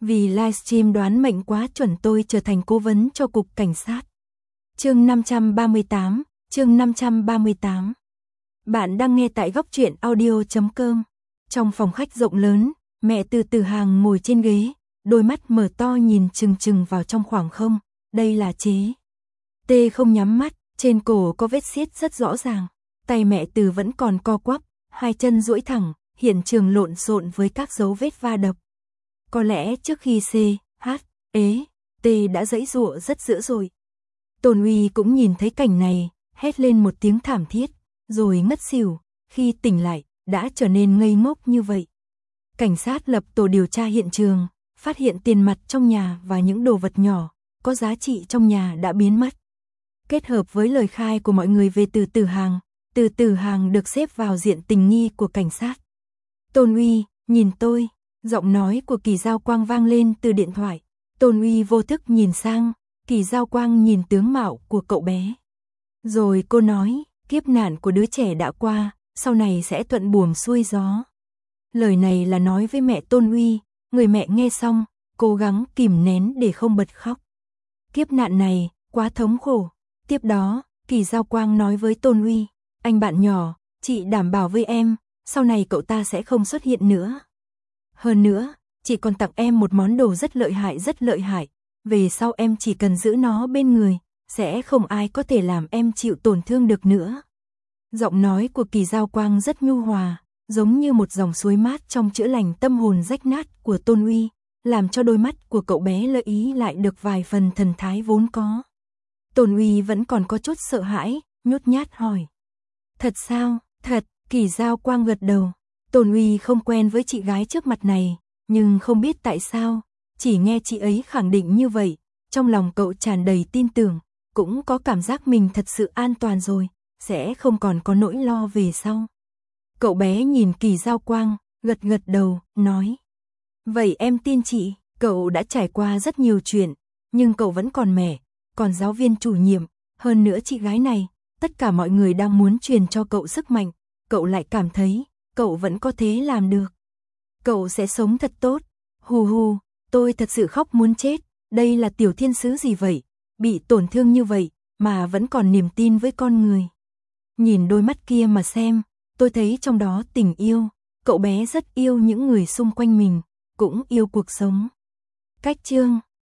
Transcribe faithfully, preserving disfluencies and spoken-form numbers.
Vì livestream đoán mệnh quá chuẩn tôi trở thành cố vấn cho cục cảnh sát. Chương năm trăm ba mươi tám, chương năm trăm ba mươi tám. Bạn đang nghe tại góc truyện audio chấm com. Trong phòng khách rộng lớn, mẹ Từ Từ Hàng ngồi trên ghế, đôi mắt mở to nhìn chừng chừng vào trong khoảng không. Đây là chế. Tê không nhắm mắt, trên cổ có vết xiết rất rõ ràng. Tay mẹ Từ vẫn còn co quắp, hai chân duỗi thẳng, hiện trường lộn xộn với các dấu vết va đập. Có lẽ trước khi C, H, ế, T đã giãy giụa rất dữ rồi. Tôn Uy cũng nhìn thấy cảnh này, hét lên một tiếng thảm thiết, rồi ngất xỉu, khi tỉnh lại, đã trở nên ngây ngốc như vậy. Cảnh sát lập tổ điều tra hiện trường, phát hiện tiền mặt trong nhà và những đồ vật nhỏ, có giá trị trong nhà đã biến mất. Kết hợp với lời khai của mọi người về Từ Từ Hàng, Từ Từ Hàng được xếp vào diện tình nghi của cảnh sát. Tôn Uy, nhìn tôi, giọng nói của Kỳ Giao Quang vang lên từ điện thoại. Tôn Uy vô thức nhìn sang, Kỳ Giao Quang nhìn tướng mạo của cậu bé. Rồi cô nói, kiếp nạn của đứa trẻ đã qua, sau này sẽ thuận buồm xuôi gió. Lời này là nói với mẹ Tôn Uy, người mẹ nghe xong, cố gắng kìm nén để không bật khóc. Kiếp nạn này, quá thống khổ. Tiếp đó, Kỳ Giao Quang nói với Tôn Uy, anh bạn nhỏ, chị đảm bảo với em, sau này cậu ta sẽ không xuất hiện nữa. Hơn nữa, chị còn tặng em một món đồ rất lợi hại rất lợi hại, về sau em chỉ cần giữ nó bên người, sẽ không ai có thể làm em chịu tổn thương được nữa. Giọng nói của Kỳ Giao Quang rất nhu hòa, giống như một dòng suối mát trong chữa lành tâm hồn rách nát của Tôn Uy, làm cho đôi mắt của cậu bé lợi ý lại được vài phần thần thái vốn có. Tôn Uy vẫn còn có chút sợ hãi, nhút nhát hỏi. Thật sao? Thật, Kỳ Giao Quang gật đầu. Tôn Uy không quen với chị gái trước mặt này, nhưng không biết tại sao, chỉ nghe chị ấy khẳng định như vậy, trong lòng cậu tràn đầy tin tưởng, cũng có cảm giác mình thật sự an toàn rồi, sẽ không còn có nỗi lo về sau. Cậu bé nhìn Kỳ Giao Quang, gật gật đầu, nói. Vậy em tin chị, cậu đã trải qua rất nhiều chuyện, nhưng cậu vẫn còn mẹ, còn giáo viên chủ nhiệm, hơn nữa chị gái này, tất cả mọi người đang muốn truyền cho cậu sức mạnh, cậu lại cảm thấy, cậu vẫn có thể làm được. Cậu sẽ sống thật tốt. Hù hù, tôi thật sự khóc muốn chết, đây là tiểu thiên sứ gì vậy, bị tổn thương như vậy, mà vẫn còn niềm tin với con người. Nhìn đôi mắt kia mà xem, tôi thấy trong đó tình yêu, cậu bé rất yêu những người xung quanh mình, cũng yêu cuộc sống. Cách chương